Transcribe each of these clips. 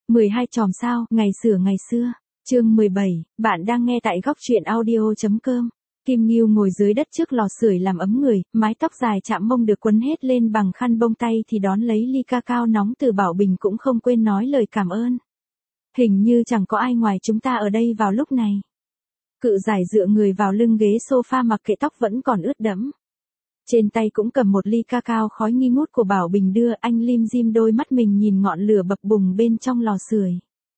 12 chòm sao, ngày xưa. Chương 17, bạn đang nghe tại góc truyện audio.com. Kim Ngưu ngồi dưới đất trước lò sưởi làm ấm người, mái tóc dài chạm mông được quấn hết lên bằng khăn bông tay thì đón lấy ly cacao nóng từ Bảo Bình cũng không quên nói lời cảm ơn. Hình như chẳng có ai ngoài chúng ta ở đây vào lúc này. Cự giải dựa người vào lưng ghế sofa mặc kệ tóc vẫn còn ướt đẫm. Trên tay cũng cầm một ly cacao khói nghi ngút của Bảo Bình đưa, anh lim dim đôi mắt mình nhìn ngọn lửa bập bùng bên trong lò sưởi.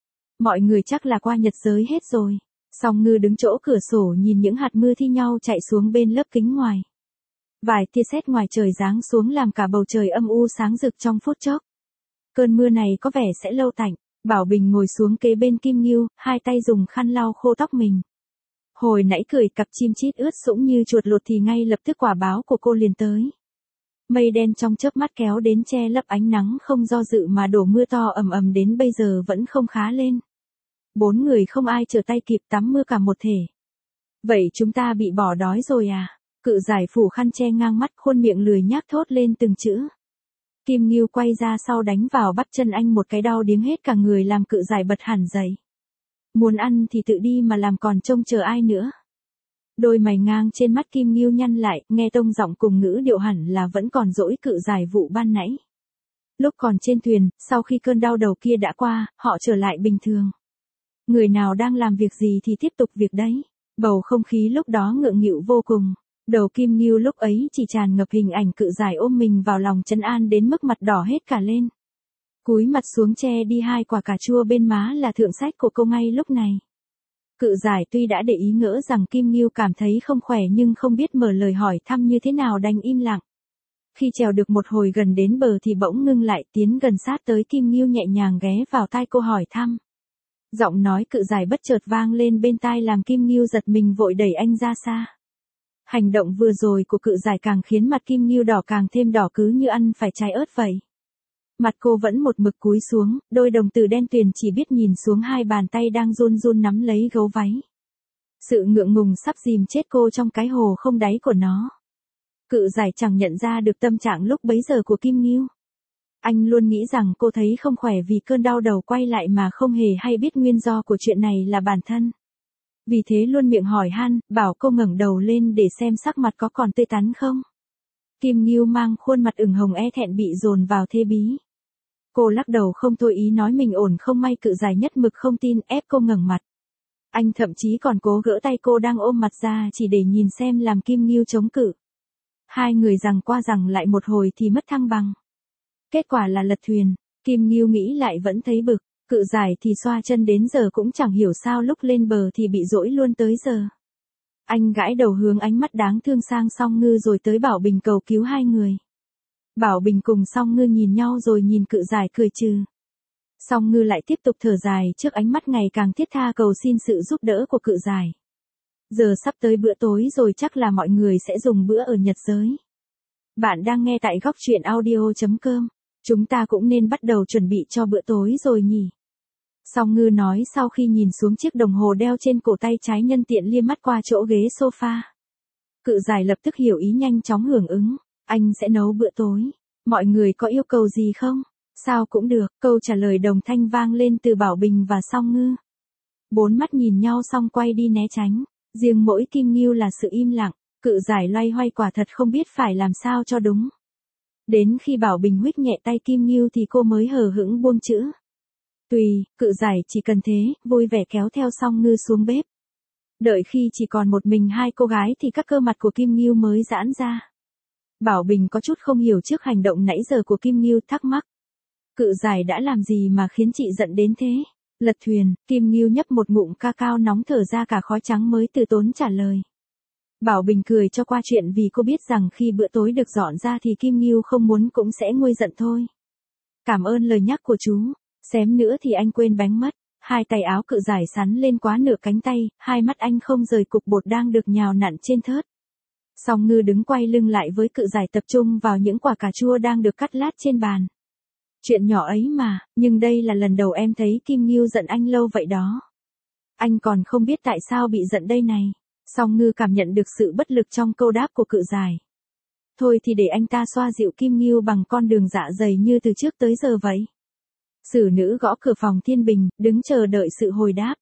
Mọi người chắc là qua Nhật giới hết rồi. Song Ngư đứng chỗ cửa sổ nhìn những hạt mưa thi nhau chạy xuống bên lớp kính ngoài. Vài tia sét ngoài trời giáng xuống làm cả bầu trời âm u sáng rực trong phút chốc. Cơn mưa này có vẻ sẽ lâu tạnh. Bảo Bình ngồi xuống kế bên Kim Ngưu, hai tay dùng khăn lau khô tóc mình. Hồi nãy cười cặp chim chít ướt sũng như chuột lột thì ngay lập tức quả báo của cô liền tới. Mây đen trong chớp mắt kéo đến che lấp ánh nắng không do dự mà đổ mưa to ầm ầm đến bây giờ vẫn không khá lên. 4 người không ai trở tay kịp tắm mưa cả một thể. Vậy chúng ta bị bỏ đói rồi à? Cự giải phủ khăn che ngang mắt, khuôn miệng lười nhác thốt lên từng chữ. Kim Ngưu quay ra sau đánh vào bắp chân anh một cái đau điếng hết cả người làm cự giải bật hẳn dậy. Muốn ăn thì tự đi mà làm còn trông chờ ai nữa. Đôi mày ngang trên mắt Kim Ngưu nhăn lại, nghe tông giọng cùng ngữ điệu hẳn là vẫn còn dỗi cự giải vụ ban nãy. Lúc còn trên thuyền, sau khi cơn đau đầu kia đã qua, họ trở lại bình thường. Người nào đang làm việc gì thì tiếp tục việc đấy. Bầu không khí lúc đó ngượng nghịu vô cùng. Đầu Kim Ngưu lúc ấy chỉ tràn ngập hình ảnh cự giải ôm mình vào lòng trấn an đến mức mặt đỏ hết cả lên. Cúi mặt xuống che đi hai quả cà chua bên má là thượng sách của cô ngay lúc này. Cự giải tuy đã để ý ngỡ rằng Kim Ngưu cảm thấy không khỏe nhưng không biết mở lời hỏi thăm như thế nào đành im lặng. Khi trèo được một hồi gần đến bờ thì bỗng ngưng lại tiến gần sát tới Kim Ngưu nhẹ nhàng ghé vào tai cô hỏi thăm. Giọng nói cự giải bất chợt vang lên bên tai làm Kim Ngưu giật mình vội đẩy anh ra xa. Hành động vừa rồi của cự giải càng khiến mặt Kim Ngưu đỏ càng thêm đỏ cứ như ăn phải trái ớt vậy. Mặt cô vẫn một mực cúi xuống, đôi đồng tử đen tuyền chỉ biết nhìn xuống hai bàn tay đang run run nắm lấy gấu váy. Sự ngượng ngùng sắp dìm chết cô trong cái hồ không đáy của nó. Cự giải chẳng nhận ra được tâm trạng lúc bấy giờ của Kim Ngưu. Anh luôn nghĩ rằng cô thấy không khỏe vì cơn đau đầu quay lại mà không hề hay biết nguyên do của chuyện này là bản thân. Vì thế luôn miệng hỏi han, bảo cô ngẩng đầu lên để xem sắc mặt có còn tươi tắn không. Kim Ngưu mang khuôn mặt ửng hồng e thẹn bị dồn vào thê bí. Cô lắc đầu không thôi ý nói mình ổn không may cự giải nhất mực không tin ép cô ngẩng mặt. Anh thậm chí còn cố gỡ tay cô đang ôm mặt ra chỉ để nhìn xem làm Kim Ngưu chống cự. Hai người giằng qua giằng lại một hồi thì mất thăng bằng. Kết quả là lật thuyền, Kim Ngưu nghĩ lại vẫn thấy bực, cự giải thì xoa chân đến giờ cũng chẳng hiểu sao lúc lên bờ thì bị dỗi luôn tới giờ. Anh gãi đầu hướng ánh mắt đáng thương sang Song Ngư rồi tới Bảo Bình cầu cứu hai người. Bảo Bình cùng Song Ngư nhìn nhau rồi nhìn cự giải cười trừ. Song Ngư lại tiếp tục thở dài trước ánh mắt ngày càng thiết tha cầu xin sự giúp đỡ của cự giải. Giờ sắp tới bữa tối rồi chắc là mọi người sẽ dùng bữa ở Nhật giới. Bạn đang nghe tại góc truyện audio.com. Chúng ta cũng nên bắt đầu chuẩn bị cho bữa tối rồi nhỉ. Song Ngư nói sau khi nhìn xuống chiếc đồng hồ đeo trên cổ tay trái nhân tiện liếc mắt qua chỗ ghế sofa. Cự giải lập tức hiểu ý nhanh chóng hưởng ứng. Anh sẽ nấu bữa tối. Mọi người có yêu cầu gì không? Sao cũng được. Câu trả lời đồng thanh vang lên từ Bảo Bình và Song Ngư. Bốn mắt nhìn nhau xong quay đi né tránh. Riêng mỗi Kim Ngưu là sự im lặng. Cự giải loay hoay quả thật không biết phải làm sao cho đúng. Đến khi Bảo Bình huých nhẹ tay Kim Ngưu thì cô mới hờ hững buông chữ. Tùy, cự giải chỉ cần thế, vui vẻ kéo theo Song Ngư xuống bếp. Đợi khi chỉ còn một mình hai cô gái thì các cơ mặt của Kim Ngưu mới giãn ra. Bảo Bình có chút không hiểu trước hành động nãy giờ của Kim Ngưu thắc mắc. Cự giải đã làm gì mà khiến chị giận đến thế? Lật thuyền, Kim Ngưu nhấp một ngụm cacao nóng thở ra cả khói trắng mới từ tốn trả lời. Bảo Bình cười cho qua chuyện vì cô biết rằng khi bữa tối được dọn ra thì Kim Ngưu không muốn cũng sẽ nguôi giận thôi. Cảm ơn lời nhắc của chú, xém nữa thì anh quên bánh mất. Hai tay áo cự giải sắn lên quá nửa cánh tay, hai mắt anh không rời cục bột đang được nhào nặn trên thớt. Song Ngư đứng quay lưng lại với cự giải tập trung vào những quả cà chua đang được cắt lát trên bàn. Chuyện nhỏ ấy mà, nhưng đây là lần đầu em thấy Kim Ngưu giận anh lâu vậy đó. Anh còn không biết tại sao bị giận đây này. Song Ngư cảm nhận được sự bất lực trong câu đáp của cự giải. Thôi thì để anh ta xoa dịu Kim Ngưu bằng con đường dạ dày như từ trước tới giờ vậy. Xử nữ gõ cửa phòng Thiên Bình, đứng chờ đợi sự hồi đáp.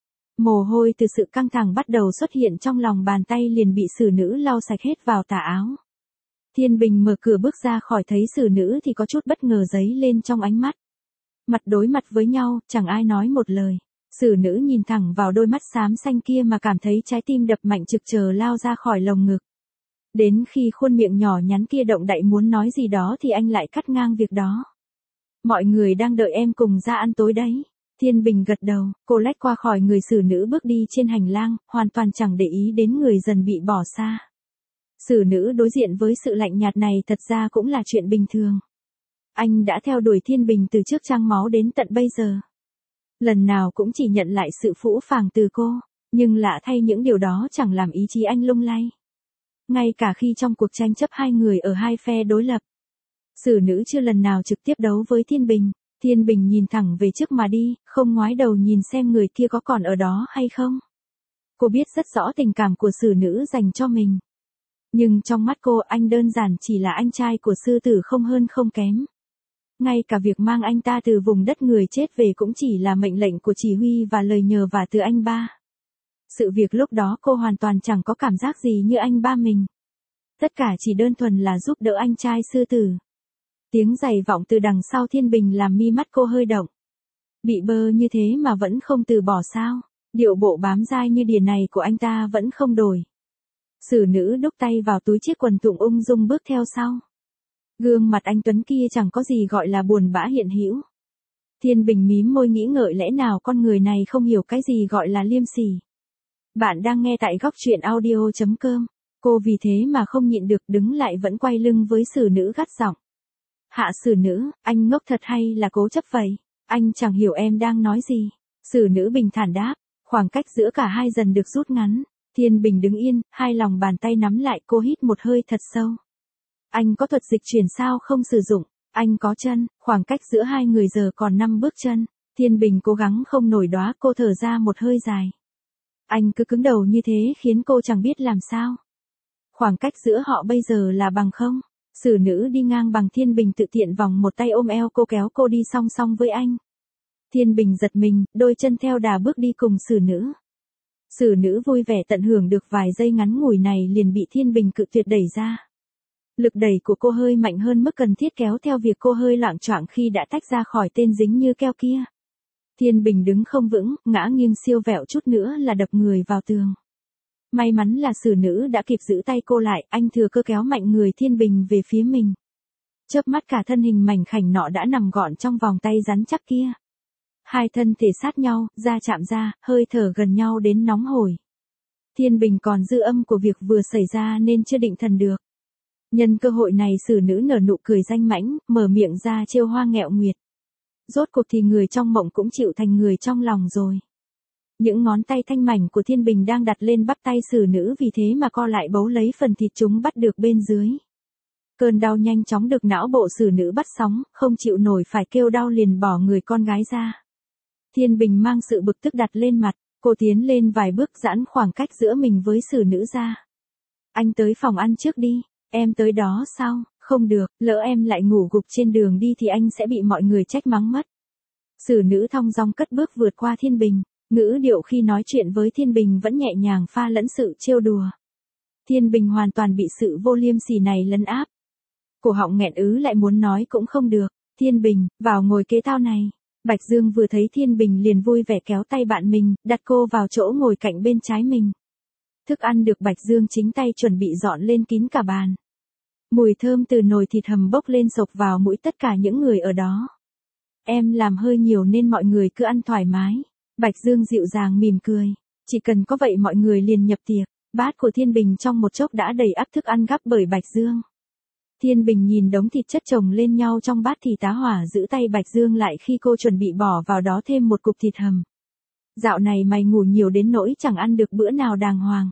Mồ hôi từ sự căng thẳng bắt đầu xuất hiện trong lòng bàn tay liền bị xử nữ lau sạch hết vào tà áo. Thiên Bình mở cửa bước ra khỏi thấy xử nữ thì có chút bất ngờ dấy lên trong ánh mắt. Mặt đối mặt với nhau, chẳng ai nói một lời. Xử nữ nhìn thẳng vào đôi mắt xám xanh kia mà cảm thấy trái tim đập mạnh trực chờ lao ra khỏi lồng ngực. Đến khi khuôn miệng nhỏ nhắn kia động đậy muốn nói gì đó thì anh lại cắt ngang việc đó. Mọi người đang đợi em cùng ra ăn tối đấy. Thiên Bình gật đầu, cô lách qua khỏi người xử nữ bước đi trên hành lang, hoàn toàn chẳng để ý đến người dần bị bỏ xa. Xử nữ đối diện với sự lạnh nhạt này thật ra cũng là chuyện bình thường. Anh đã theo đuổi Thiên Bình từ trước trang máu đến tận bây giờ. Lần nào cũng chỉ nhận lại sự phũ phàng từ cô, nhưng lạ thay những điều đó chẳng làm ý chí anh lung lay. Ngay cả khi trong cuộc tranh chấp hai người ở hai phe đối lập, xử nữ chưa lần nào trực tiếp đấu với Thiên Bình. Thiên Bình nhìn thẳng về trước mà đi, không ngoái đầu nhìn xem người kia có còn ở đó hay không. Cô biết rất rõ tình cảm của xử nữ dành cho mình. Nhưng trong mắt cô anh đơn giản chỉ là anh trai của sư tử không hơn không kém. Ngay cả việc mang anh ta từ vùng đất người chết về cũng chỉ là mệnh lệnh của chỉ huy và lời nhờ vả từ anh ba. Sự việc lúc đó cô hoàn toàn chẳng có cảm giác gì như anh ba mình. Tất cả chỉ đơn thuần là giúp đỡ anh trai sư tử. Tiếng giày vọng từ đằng sau Thiên Bình làm mi mắt cô hơi động. Bị bơ như thế mà vẫn không từ bỏ sao? Điệu bộ bám dai như đỉa này của anh ta vẫn không đổi. Xử nữ đúc tay vào túi chiếc quần thụng ung dung bước theo sau. Gương mặt anh Tuấn kia chẳng có gì gọi là buồn bã hiện hữu. Thiên Bình mím môi nghĩ ngợi lẽ nào con người này không hiểu cái gì gọi là liêm sỉ. Bạn đang nghe tại góc truyện audio.com. Cô vì thế mà không nhịn được đứng lại vẫn quay lưng với xử nữ gắt giọng. Hạ xử nữ, anh ngốc thật hay là cố chấp vậy? Anh chẳng hiểu em đang nói gì. Xử nữ bình thản đáp, khoảng cách giữa cả hai dần được rút ngắn. Thiên Bình đứng yên, hai lòng bàn tay nắm lại cô hít một hơi thật sâu. Anh có thuật dịch chuyển sao không sử dụng, anh có chân, khoảng cách giữa hai người giờ còn 5 bước chân. Thiên Bình cố gắng không nổi đóa cô thở ra một hơi dài. Anh cứ cứng đầu như thế khiến cô chẳng biết làm sao. Khoảng cách giữa họ bây giờ là bằng không. Xử nữ đi ngang bằng Thiên Bình tự tiện vòng một tay ôm eo cô kéo cô đi song song với anh. Thiên Bình giật mình, đôi chân theo đà bước đi cùng xử nữ. Xử nữ vui vẻ tận hưởng được vài giây ngắn ngủi này liền bị Thiên Bình cự tuyệt đẩy ra. Lực đẩy của cô hơi mạnh hơn mức cần thiết kéo theo việc cô hơi loạng choạng khi đã tách ra khỏi tên dính như keo kia. Thiên Bình đứng không vững, ngã nghiêng siêu vẹo chút nữa là đập người vào tường. May mắn là xử nữ đã kịp giữ tay cô lại, anh thừa cơ kéo mạnh người Thiên Bình về phía mình. Chớp mắt cả thân hình mảnh khảnh nọ đã nằm gọn trong vòng tay rắn chắc kia. Hai thân thể sát nhau, da chạm da, hơi thở gần nhau đến nóng hổi. Thiên Bình còn dư âm của việc vừa xảy ra nên chưa định thần được. Nhân cơ hội này xử nữ nở nụ cười danh mãnh, mở miệng ra trêu hoa nghẹo nguyệt. Rốt cuộc thì người trong mộng cũng chịu thành người trong lòng rồi. Những ngón tay thanh mảnh của Thiên Bình đang đặt lên bắp tay xử nữ vì thế mà co lại bấu lấy phần thịt chúng bắt được bên dưới. Cơn đau nhanh chóng được não bộ xử nữ bắt sóng, không chịu nổi phải kêu đau liền bỏ người con gái ra. Thiên Bình mang sự bực tức đặt lên mặt, cô tiến lên vài bước giãn khoảng cách giữa mình với xử nữ ra. Anh tới phòng ăn trước đi, em tới đó sao? Không được, lỡ em lại ngủ gục trên đường đi thì anh sẽ bị mọi người trách mắng mất. Xử nữ thong dong cất bước vượt qua Thiên Bình, ngữ điệu khi nói chuyện với Thiên Bình vẫn nhẹ nhàng pha lẫn sự trêu đùa. Thiên Bình hoàn toàn bị sự vô liêm sỉ này lấn áp. Cổ họng nghẹn ứ lại muốn nói cũng không được. Thiên Bình, vào ngồi kế tao này. Bạch Dương vừa thấy Thiên Bình liền vui vẻ kéo tay bạn mình, đặt cô vào chỗ ngồi cạnh bên trái mình. Thức ăn được Bạch Dương chính tay chuẩn bị dọn lên kín cả bàn. Mùi thơm từ nồi thịt hầm bốc lên sộc vào mũi tất cả những người ở đó. Em làm hơi nhiều nên mọi người cứ ăn thoải mái. Bạch Dương dịu dàng mỉm cười. Chỉ cần có vậy mọi người liền nhập tiệc. Bát của Thiên Bình trong một chốc đã đầy ắp thức ăn gắp bởi Bạch Dương. Thiên Bình nhìn đống thịt chất chồng lên nhau trong bát thì tá hỏa giữ tay Bạch Dương lại khi cô chuẩn bị bỏ vào đó thêm một cục thịt hầm. Dạo này mày ngủ nhiều đến nỗi chẳng ăn được bữa nào đàng hoàng.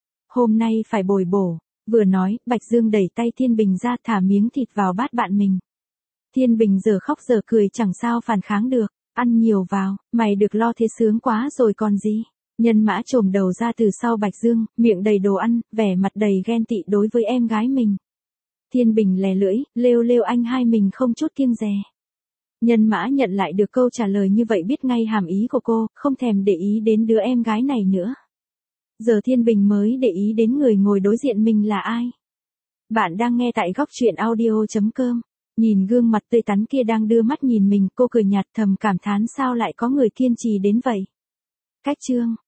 Hôm nay phải bồi bổ. Vừa nói, Bạch Dương đẩy tay Thiên Bình ra thả miếng thịt vào bát bạn mình. Thiên Bình giờ khóc giờ cười chẳng sao phản kháng được. Ăn nhiều vào, mày được lo thế sướng quá rồi còn gì. Nhân Mã chồm đầu ra từ sau Bạch Dương, miệng đầy đồ ăn, vẻ mặt đầy ghen tị đối với em gái mình. Thiên Bình lè lưỡi, lêu lêu anh hai mình không chút kiêng dè. Nhân Mã nhận lại được câu trả lời như vậy biết ngay hàm ý của cô, không thèm để ý đến đứa em gái này nữa. Giờ Thiên Bình mới để ý đến người ngồi đối diện mình là ai. Bạn đang nghe tại góc truyện audio.com. Nhìn gương mặt tươi tắn kia đang đưa mắt nhìn mình, cô cười nhạt thầm cảm thán sao lại có người kiên trì đến vậy. Cách chương